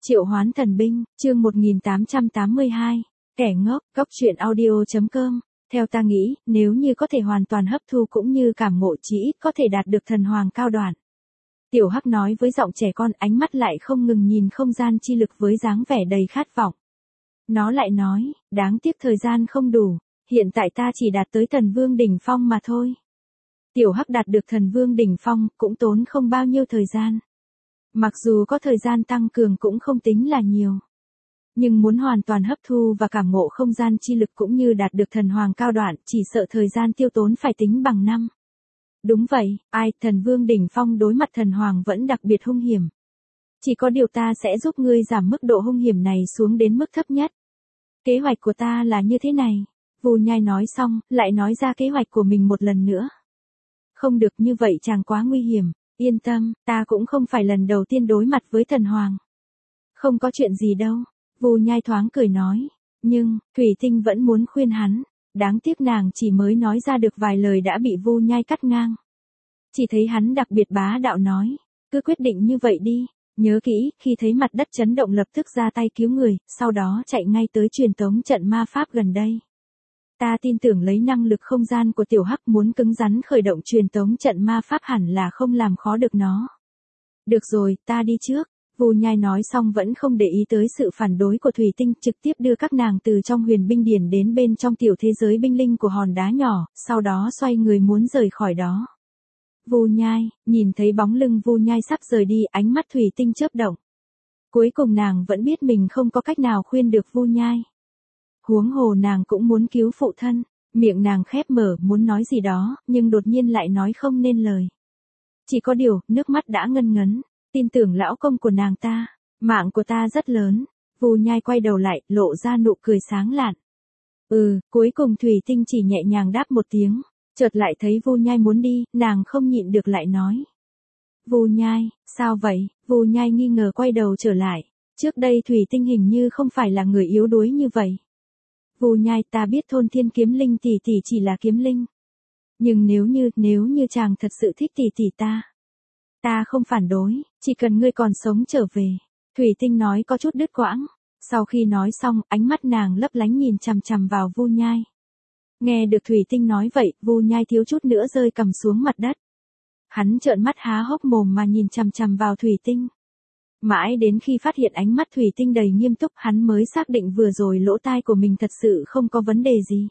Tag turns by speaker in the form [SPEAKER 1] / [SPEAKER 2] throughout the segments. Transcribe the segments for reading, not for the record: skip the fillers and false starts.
[SPEAKER 1] Triệu Hoán Thần Binh, chương 1882, kẻ ngốc, Cốc truyện audio.com. Theo ta nghĩ, nếu như có thể hoàn toàn hấp thu cũng như cảm ngộ chí ít có thể đạt được thần hoàng cao đoạn. Tiểu Hắc nói với giọng trẻ con, ánh mắt lại không ngừng nhìn không gian chi lực với dáng vẻ đầy khát vọng. Nó lại nói, đáng tiếc thời gian không đủ, hiện tại ta chỉ đạt tới thần vương đỉnh phong mà thôi. Tiểu Hắc đạt được thần vương đỉnh phong cũng tốn không bao nhiêu thời gian. Mặc dù có thời gian tăng cường cũng không tính là nhiều. Nhưng muốn hoàn toàn hấp thu và cảm ngộ không gian chi lực cũng như đạt được thần hoàng cao đoạn, chỉ sợ thời gian tiêu tốn phải tính bằng năm. Đúng vậy, thần vương đỉnh phong đối mặt thần hoàng vẫn đặc biệt hung hiểm. Chỉ có điều ta sẽ giúp ngươi giảm mức độ hung hiểm này xuống đến mức thấp nhất. Kế hoạch của ta là như thế này. Vu Nhai nói xong, lại nói ra kế hoạch của mình một lần nữa. Không được như vậy chàng quá nguy hiểm. Yên tâm, ta cũng không phải lần đầu tiên đối mặt với thần hoàng. Không có chuyện gì đâu. Vu Nhai thoáng cười nói. Nhưng, Thủy Tinh vẫn muốn khuyên hắn. Đáng tiếc nàng chỉ mới nói ra được vài lời đã bị Vu Nhai cắt ngang. Chỉ thấy hắn đặc biệt bá đạo nói. Cứ quyết định như vậy đi. Nhớ kỹ, khi thấy mặt đất chấn động lập tức ra tay cứu người, sau đó chạy ngay tới truyền tống trận ma pháp gần đây. Ta tin tưởng lấy năng lực không gian của Tiểu Hắc muốn cứng rắn khởi động truyền tống trận ma pháp hẳn là không làm khó được nó. Được rồi, ta đi trước. Vu Nhai nói xong vẫn không để ý tới sự phản đối của Thủy Tinh, trực tiếp đưa các nàng từ trong huyền binh điển đến bên trong tiểu thế giới binh linh của hòn đá nhỏ, sau đó xoay người muốn rời khỏi đó. Vu Nhai, nhìn thấy bóng lưng Vu Nhai sắp rời đi, ánh mắt Thủy Tinh chớp động. Cuối cùng nàng vẫn biết mình không có cách nào khuyên được Vu Nhai. Huống hồ nàng cũng muốn cứu phụ thân, miệng nàng khép mở muốn nói gì đó, nhưng đột nhiên lại nói không nên lời. Chỉ có điều, nước mắt đã ngân ngấn, tin tưởng lão công của nàng ta, mạng của ta rất lớn. Vu Nhai quay đầu lại, lộ ra nụ cười sáng lạn. Cuối cùng Thủy Tinh chỉ nhẹ nhàng đáp một tiếng, chợt lại thấy Vu Nhai muốn đi, nàng không nhịn được lại nói. Vu Nhai, sao vậy? Vu Nhai nghi ngờ quay đầu trở lại, trước đây Thủy Tinh hình như không phải là người yếu đuối như vậy. Vu Nhai, ta biết Thôn Thiên Kiếm Linh tỷ tỷ chỉ là kiếm linh. Nhưng nếu như chàng thật sự thích tỷ tỷ ta không phản đối, chỉ cần ngươi còn sống trở về. Thủy Tinh nói có chút đứt quãng. Sau khi nói xong, ánh mắt nàng lấp lánh nhìn chằm chằm vào Vu Nhai. Nghe được Thủy Tinh nói vậy, Vu Nhai thiếu chút nữa rơi cằm xuống mặt đất. Hắn trợn mắt há hốc mồm mà nhìn chằm chằm vào Thủy Tinh. Mãi đến khi phát hiện ánh mắt Thủy Tinh đầy nghiêm túc, hắn mới xác định vừa rồi lỗ tai của mình thật sự không có vấn đề gì.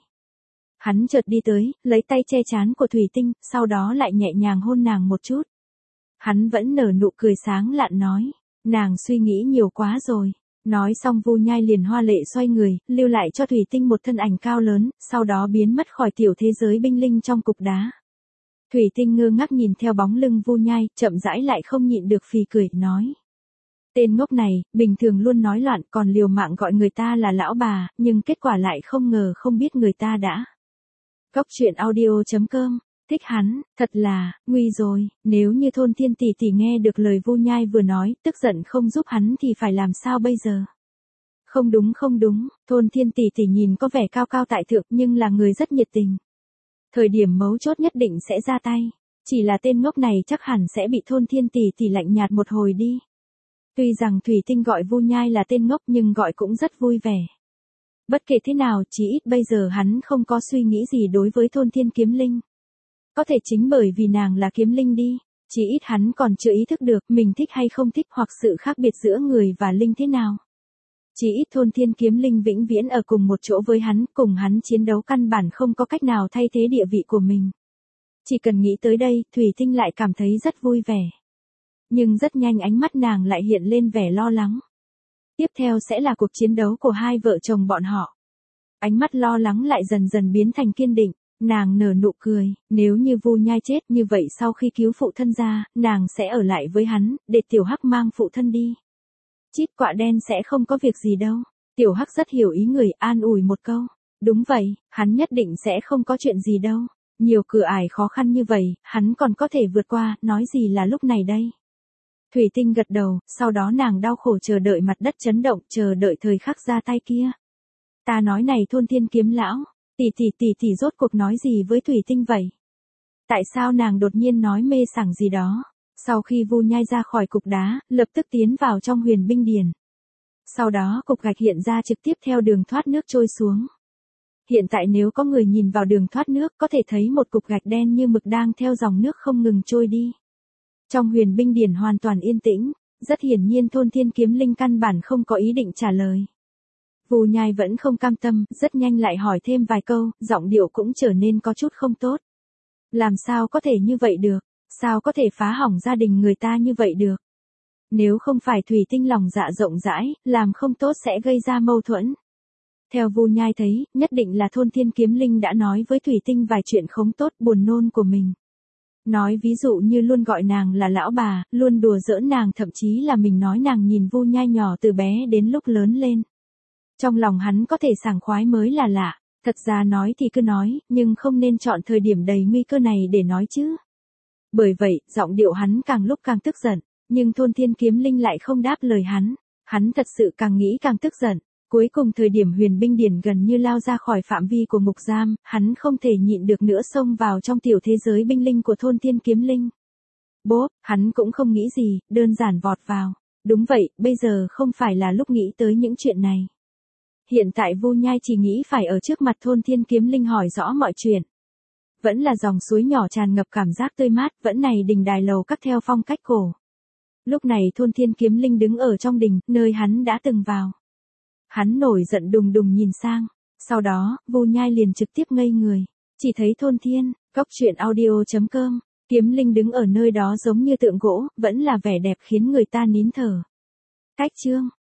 [SPEAKER 1] Hắn chợt đi tới, lấy tay che trán của Thủy Tinh, sau đó lại nhẹ nhàng hôn nàng một chút. Hắn vẫn nở nụ cười sáng lạn nói, nàng suy nghĩ nhiều quá rồi. Nói xong Vu Nhai liền hoa lệ xoay người, lưu lại cho Thủy Tinh một thân ảnh cao lớn, sau đó biến mất khỏi tiểu thế giới binh linh trong cục đá. Thủy Tinh ngơ ngác nhìn theo bóng lưng Vu Nhai, chậm rãi lại không nhịn được phì cười, nói. Tên ngốc này, bình thường luôn nói loạn còn liều mạng gọi người ta là lão bà, nhưng kết quả lại không ngờ không biết người ta đã. Cốc truyện audio.com, thích hắn, thật là, nguy rồi, nếu như Thôn Thiên tỷ tỷ nghe được lời Vu Nhai vừa nói, tức giận không giúp hắn thì phải làm sao bây giờ? Không đúng, Thôn Thiên tỷ tỷ nhìn có vẻ cao cao tại thượng nhưng là người rất nhiệt tình. Thời điểm mấu chốt nhất định sẽ ra tay, chỉ là tên ngốc này chắc hẳn sẽ bị Thôn Thiên tỷ tỷ lạnh nhạt một hồi đi. Tuy rằng Thủy Tinh gọi Vu Nhai là tên ngốc nhưng gọi cũng rất vui vẻ. Bất kể thế nào, chỉ ít bây giờ hắn không có suy nghĩ gì đối với Thôn Thiên Kiếm Linh. Có thể chính bởi vì nàng là kiếm linh đi, chỉ ít hắn còn chưa ý thức được mình thích hay không thích hoặc sự khác biệt giữa người và linh thế nào. Chỉ ít Thôn Thiên Kiếm Linh vĩnh viễn ở cùng một chỗ với hắn, cùng hắn chiến đấu căn bản không có cách nào thay thế địa vị của mình. Chỉ cần nghĩ tới đây, Thủy Tinh lại cảm thấy rất vui vẻ. Nhưng rất nhanh ánh mắt nàng lại hiện lên vẻ lo lắng. Tiếp theo sẽ là cuộc chiến đấu của hai vợ chồng bọn họ. Ánh mắt lo lắng lại dần dần biến thành kiên định, nàng nở nụ cười, nếu như Vu Nhai chết như vậy sau khi cứu phụ thân ra, nàng sẽ ở lại với hắn, để Tiểu Hắc mang phụ thân đi. Chít quạ đen sẽ không có việc gì đâu. Tiểu Hắc rất hiểu ý người, an ủi một câu. Đúng vậy, hắn nhất định sẽ không có chuyện gì đâu. Nhiều cửa ải khó khăn như vậy, hắn còn có thể vượt qua, nói gì là lúc này đây. Thủy Tinh gật đầu, sau đó nàng đau khổ chờ đợi mặt đất chấn động, chờ đợi thời khắc ra tay kia. Ta nói này Thôn Thiên Kiếm lão, tỷ rốt cuộc nói gì với Thủy Tinh vậy? Tại sao nàng đột nhiên nói mê sảng gì đó? Sau khi Vu Nhai ra khỏi cục đá, lập tức tiến vào trong huyền binh điển. Sau đó cục gạch hiện ra trực tiếp theo đường thoát nước trôi xuống. Hiện tại nếu có người nhìn vào đường thoát nước có thể thấy một cục gạch đen như mực đang theo dòng nước không ngừng trôi đi. Trong huyền binh điển hoàn toàn yên tĩnh, rất hiển nhiên Thôn Thiên Kiếm Linh căn bản không có ý định trả lời. Vu Nhai vẫn không cam tâm, rất nhanh lại hỏi thêm vài câu, giọng điệu cũng trở nên có chút không tốt. Làm sao có thể như vậy được, sao có thể phá hỏng gia đình người ta như vậy được. Nếu không phải Thủy Tinh lòng dạ rộng rãi, làm không tốt sẽ gây ra mâu thuẫn. Theo Vu Nhai thấy, nhất định là Thôn Thiên Kiếm Linh đã nói với Thủy Tinh vài chuyện không tốt buồn nôn của mình. Nói ví dụ như luôn gọi nàng là lão bà, luôn đùa giỡn nàng, thậm chí là mình nói nàng nhìn Vu Nhai nhỏ từ bé đến lúc lớn lên. Trong lòng hắn có thể sảng khoái mới là lạ, thật ra nói thì cứ nói, nhưng không nên chọn thời điểm đầy nguy cơ này để nói chứ. Bởi vậy, giọng điệu hắn càng lúc càng tức giận, nhưng Thôn Thiên Kiếm Linh lại không đáp lời hắn thật sự càng nghĩ càng tức giận. Cuối cùng thời điểm huyền binh điển gần như lao ra khỏi phạm vi của ngục giam, hắn không thể nhịn được nữa xông vào trong tiểu thế giới binh linh của Thôn Thiên Kiếm Linh. Bốp, hắn cũng không nghĩ gì, đơn giản vọt vào. Đúng vậy, bây giờ không phải là lúc nghĩ tới những chuyện này. Hiện tại Vu Nhai chỉ nghĩ phải ở trước mặt Thôn Thiên Kiếm Linh hỏi rõ mọi chuyện. Vẫn là dòng suối nhỏ tràn ngập cảm giác tươi mát, vẫn này đình đài lầu các theo phong cách cổ. Lúc này Thôn Thiên Kiếm Linh đứng ở trong đình, nơi hắn đã từng vào. Hắn nổi giận đùng đùng nhìn sang, sau đó, Vu Nhai liền trực tiếp ngây người, chỉ thấy Thôn Thiên, Cốc Truyện Audio.com, Kiếm Linh đứng ở nơi đó giống như tượng gỗ, vẫn là vẻ đẹp khiến người ta nín thở. Cách chương